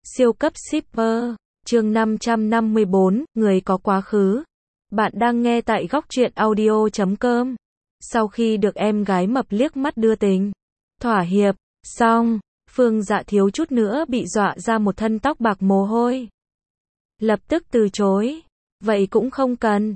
Siêu cấp shipper, chương 554, người có quá khứ. Bạn đang nghe tại góc truyện audio.com. Sau khi được em gái mập liếc mắt đưa tình, thỏa hiệp, xong, Phương Dạ thiếu chút nữa bị dọa ra một thân tóc bạc mồ hôi. Lập tức từ chối. Vậy cũng không cần,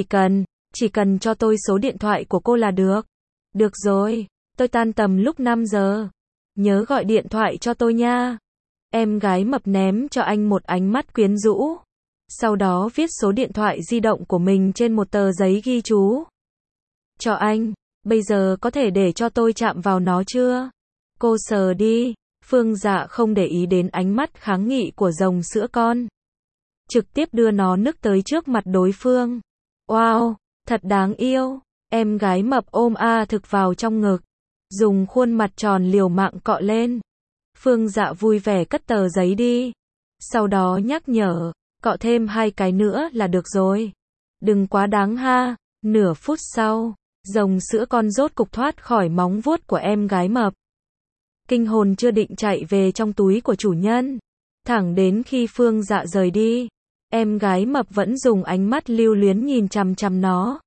chỉ cần cho tôi số điện thoại của cô là được. Được rồi, tôi tan tầm lúc 5 giờ. Nhớ gọi điện thoại cho tôi nha. Em gái mập ném cho anh một ánh mắt quyến rũ. Sau đó viết số điện thoại di động của mình trên một tờ giấy ghi chú. Cho anh, bây giờ có thể để cho tôi chạm vào nó chưa? Cô sờ đi. Phương Dạ không để ý đến ánh mắt kháng nghị của rồng sữa con. Trực tiếp đưa nó nức tới trước mặt đối phương. Wow, thật đáng yêu. Em gái mập ôm thực vào trong ngực. Dùng khuôn mặt tròn liều mạng cọ lên. Phương Dạ vui vẻ cất tờ giấy đi. Sau đó nhắc nhở, cọ thêm 2 cái nữa là được rồi. Đừng quá đáng ha. Nửa phút sau, rồng sữa con rốt cục thoát khỏi móng vuốt của em gái mập. Kinh hồn chưa định chạy về trong túi của chủ nhân. Thẳng đến khi Phương Dạ rời đi, em gái mập vẫn dùng ánh mắt lưu luyến nhìn chằm chằm nó.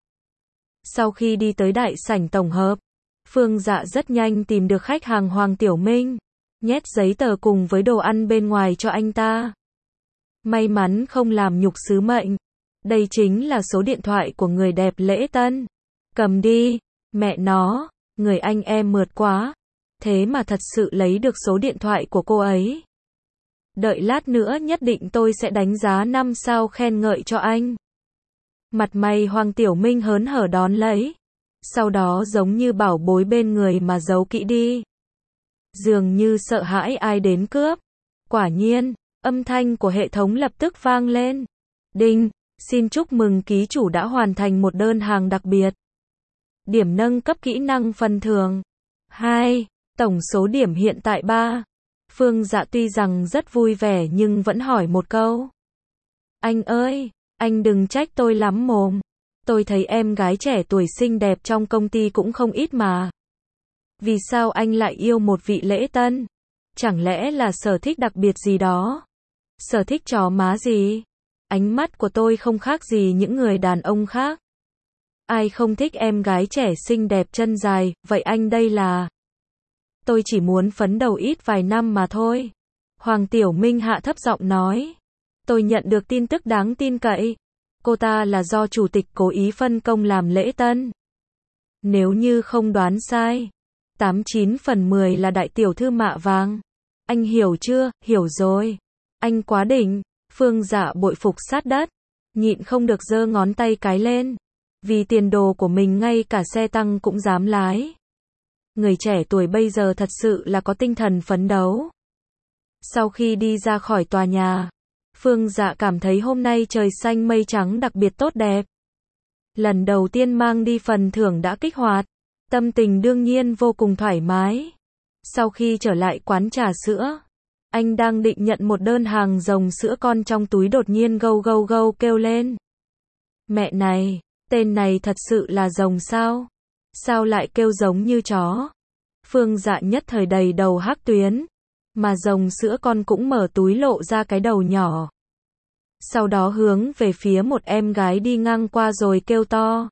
Sau khi đi tới đại sảnh tổng hợp, Phương Dạ rất nhanh tìm được khách hàng Hoàng Tiểu Minh, nhét giấy tờ cùng với đồ ăn bên ngoài cho anh ta. May mắn không làm nhục sứ mệnh. Đây chính là số điện thoại của người đẹp lễ tân. Cầm đi, mẹ nó, người anh em mượt quá. Thế mà thật sự lấy được số điện thoại của cô ấy. Đợi lát nữa nhất định tôi sẽ đánh giá 5 sao khen ngợi cho anh. Mặt mày Hoàng Tiểu Minh hớn hở đón lấy. Sau đó giống như bảo bối bên người mà giấu kỹ đi. Dường như sợ hãi ai đến cướp. Quả nhiên, âm thanh của hệ thống lập tức vang lên. Đinh, xin chúc mừng ký chủ đã hoàn thành một đơn hàng đặc biệt. Điểm nâng cấp kỹ năng phần thưởng 2, tổng số điểm hiện tại 3. Phương Dạ tuy rằng rất vui vẻ nhưng vẫn hỏi một câu. Anh ơi, anh đừng trách tôi lắm mồm. Tôi thấy em gái trẻ tuổi xinh đẹp trong công ty cũng không ít mà. Vì sao anh lại yêu một vị lễ tân? Chẳng lẽ là sở thích đặc biệt gì đó? Sở thích chó má gì? Ánh mắt của tôi không khác gì những người đàn ông khác. Ai không thích em gái trẻ xinh đẹp chân dài, vậy anh đây là... Tôi chỉ muốn phấn đấu ít vài năm mà thôi. Hoàng Tiểu Minh hạ thấp giọng nói. Tôi nhận được tin tức đáng tin cậy. Cô ta là do chủ tịch cố ý phân công làm lễ tân. Nếu như không đoán sai, 89 phần 10 là đại tiểu thư mạ vàng. Anh hiểu chưa? Hiểu rồi. Anh quá đỉnh. Phương Dạ bội phục sát đất. Nhịn không được giơ ngón tay cái lên. Vì tiền đồ của mình ngay cả xe tăng cũng dám lái. Người trẻ tuổi bây giờ thật sự là có tinh thần phấn đấu. Sau khi đi ra khỏi tòa nhà, Phương Dạ cảm thấy hôm nay trời xanh mây trắng đặc biệt tốt đẹp. Lần đầu tiên mang đi phần thưởng đã kích hoạt, tâm tình đương nhiên vô cùng thoải mái. Sau khi trở lại quán trà sữa, anh đang định nhận một đơn hàng rồng sữa con trong túi đột nhiên gâu gâu gâu kêu lên. Mẹ này, tên này thật sự là rồng sao? Sao lại kêu giống như chó? Phương Dạ nhất thời đầy đầu hắc tuyến, mà rồng sữa con cũng mở túi lộ ra cái đầu nhỏ. Sau đó hướng về phía một em gái đi ngang qua rồi kêu to.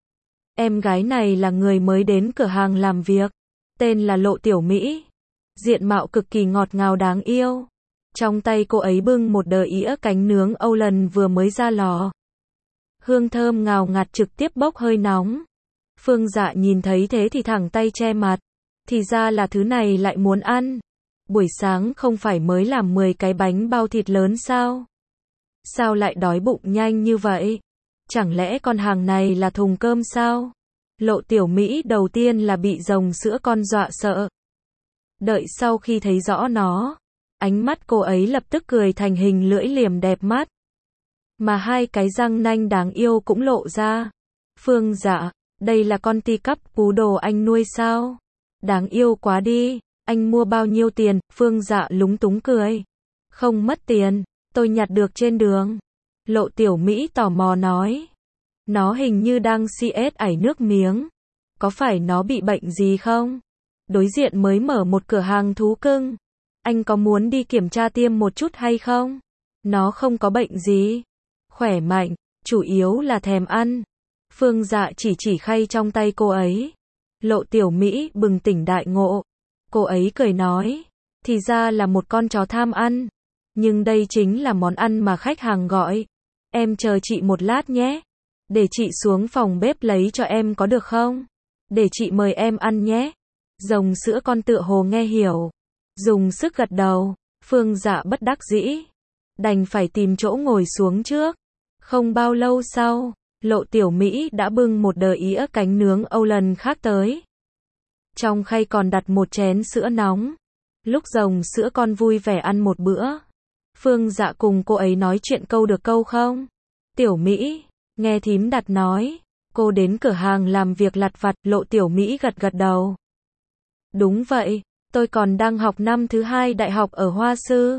Em gái này là người mới đến cửa hàng làm việc, tên là Lộ Tiểu Mỹ. Diện mạo cực kỳ ngọt ngào đáng yêu. Trong tay cô ấy bưng một đờ ĩa cánh nướng Âu lần vừa mới ra lò. Hương thơm ngào ngạt trực tiếp bốc hơi nóng. Phương Dạ nhìn thấy thế thì thẳng tay che mặt. Thì ra là thứ này lại muốn ăn. Buổi sáng không phải mới làm 10 cái bánh bao thịt lớn sao? Sao lại đói bụng nhanh như vậy? Chẳng lẽ con hàng này là thùng cơm sao? Lộ Tiểu Mỹ đầu tiên là bị rồng sữa con dọa sợ. Đợi sau khi thấy rõ nó, ánh mắt cô ấy lập tức cười thành hình lưỡi liềm đẹp mắt. Mà 2 cái răng nanh đáng yêu cũng lộ ra. Phương Dạ, đây là con teacup poodle anh nuôi sao? Đáng yêu quá đi, anh mua bao nhiêu tiền? Phương Dạ lúng túng cười. Không mất tiền, tôi nhặt được trên đường. Lộ Tiểu Mỹ tò mò nói. Nó hình như đang CS ảy nước miếng. Có phải nó bị bệnh gì không? Đối diện mới mở một cửa hàng thú cưng. Anh có muốn đi kiểm tra tiêm một chút hay không? Nó không có bệnh gì. Khỏe mạnh, chủ yếu là thèm ăn. Phương Dạ chỉ khay trong tay cô ấy. Lộ Tiểu Mỹ bừng tỉnh đại ngộ. Cô ấy cười nói, thì ra là một con chó tham ăn. Nhưng đây chính là món ăn mà khách hàng gọi. Em chờ chị một lát nhé. Để chị xuống phòng bếp lấy cho em có được không? Để chị mời em ăn nhé. Rồng sữa con tựa hồ nghe hiểu. Dùng sức gật đầu. Phương Dạ bất đắc dĩ. Đành phải tìm chỗ ngồi xuống trước. Không bao lâu sau, Lộ Tiểu Mỹ đã bưng một đờ ĩa cánh nướng Âu lần khác tới. Trong khay còn đặt một chén sữa nóng. Lúc rồng sữa con vui vẻ ăn một bữa. Phương Dạ cùng cô ấy nói chuyện câu được câu không? Tiểu Mỹ, nghe thím đặt nói, cô đến cửa hàng làm việc lặt vặt. Lộ Tiểu Mỹ gật gật đầu. Đúng vậy, tôi còn đang học năm thứ 2 đại học ở Hoa Sư.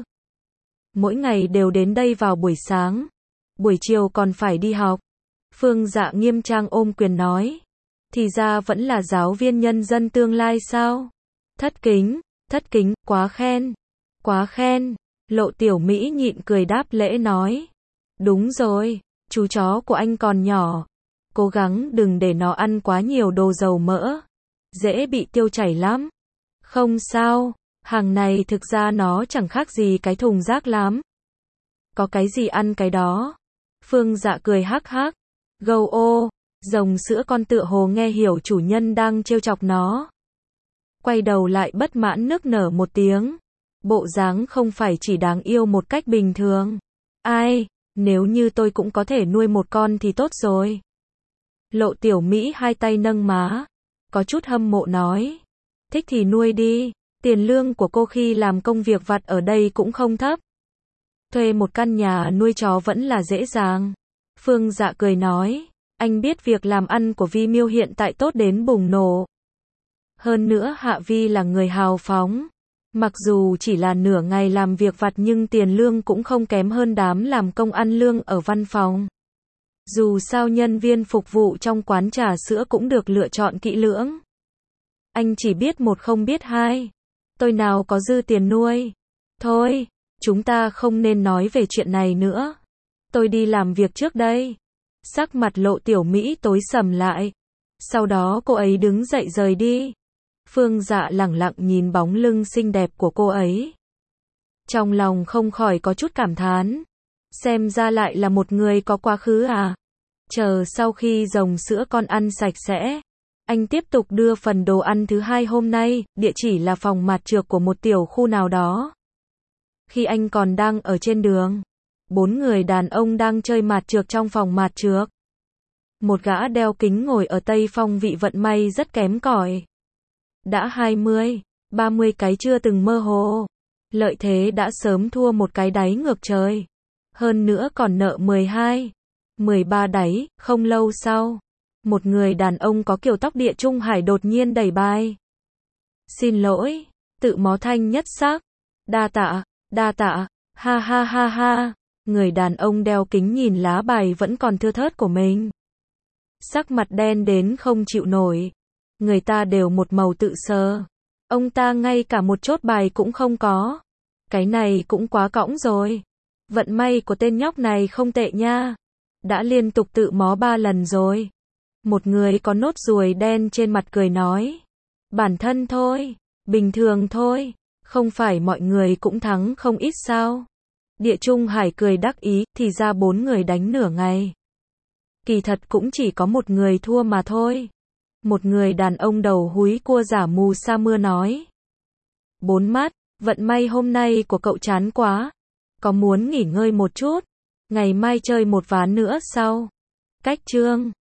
Mỗi ngày đều đến đây vào buổi sáng. Buổi chiều còn phải đi học. Phương Dạ nghiêm trang ôm quyền nói. Thì ra vẫn là giáo viên nhân dân tương lai sao? Thất kính, quá khen. Quá khen. Lộ Tiểu Mỹ nhịn cười đáp lễ nói. Đúng rồi, chú chó của anh còn nhỏ. Cố gắng đừng để nó ăn quá nhiều đồ dầu mỡ. Dễ bị tiêu chảy lắm. Không sao, hàng này thực ra nó chẳng khác gì cái thùng rác lắm. Có cái gì ăn cái đó. Phương Dạ cười hắc hắc. Gâu ô, rồng sữa con tựa hồ nghe hiểu chủ nhân đang trêu chọc nó. Quay đầu lại bất mãn nức nở một tiếng. Bộ dáng không phải chỉ đáng yêu một cách bình thường. Ai, nếu như tôi cũng có thể nuôi một con thì tốt rồi. Lộ Tiểu Mỹ hai tay nâng má. Có chút hâm mộ nói. Thích thì nuôi đi. Tiền lương của cô khi làm công việc vặt ở đây cũng không thấp. Thuê một căn nhà nuôi chó vẫn là dễ dàng. Phương Dạ cười nói. Anh biết việc làm ăn của Vi Miêu hiện tại tốt đến bùng nổ. Hơn nữa Hạ Vi là người hào phóng. Mặc dù chỉ là nửa ngày làm việc vặt nhưng tiền lương cũng không kém hơn đám làm công ăn lương ở văn phòng. Dù sao nhân viên phục vụ trong quán trà sữa cũng được lựa chọn kỹ lưỡng. Anh chỉ biết một không biết hai. Tôi nào có dư tiền nuôi. Thôi, chúng ta không nên nói về chuyện này nữa. Tôi đi làm việc trước đây. Sắc mặt Lộ Tiểu Mỹ tối sầm lại. Sau đó cô ấy đứng dậy rời đi. Phương Dạ lẳng lặng nhìn bóng lưng xinh đẹp của cô ấy. Trong lòng không khỏi có chút cảm thán. Xem ra lại là một người có quá khứ à. Chờ sau khi rồng sữa con ăn sạch sẽ. Anh tiếp tục đưa phần đồ ăn thứ 2 hôm nay, địa chỉ là phòng mạt trược của một tiểu khu nào đó. Khi anh còn đang ở trên đường, 4 người đàn ông đang chơi mạt trược trong phòng mạt trược. Một gã đeo kính ngồi ở tây phong vị vận may rất kém cỏi. Đã 20, 30 cái chưa từng mơ hồ. Lợi thế đã sớm thua một cái đáy ngược trời. Hơn nữa còn nợ 12, 13 đáy, không lâu sau. Một người đàn ông có kiểu tóc Địa Trung Hải đột nhiên đẩy bài. Xin lỗi, tự mó thanh nhất sắc. Đa tạ, ha ha ha ha. Người đàn ông đeo kính nhìn lá bài vẫn còn thưa thớt của mình. Sắc mặt đen đến không chịu nổi. Người ta đều một màu tự sờ. Ông ta ngay cả một chốt bài cũng không có. Cái này cũng quá cõng rồi. Vận may của tên nhóc này không tệ nha. Đã liên tục tự mó 3 lần rồi. Một người có nốt ruồi đen trên mặt cười nói. Bản thân thôi, bình thường thôi, không phải mọi người cũng thắng không ít sao. Địa Trung Hải cười đắc ý, thì ra 4 người đánh nửa ngày. Kỳ thật cũng chỉ có một người thua mà thôi. Một người đàn ông đầu húi cua giả mù sa mưa nói. 4 mắt, vận may hôm nay của cậu chán quá. Có muốn nghỉ ngơi một chút? Ngày mai chơi một ván nữa sau. Cách chương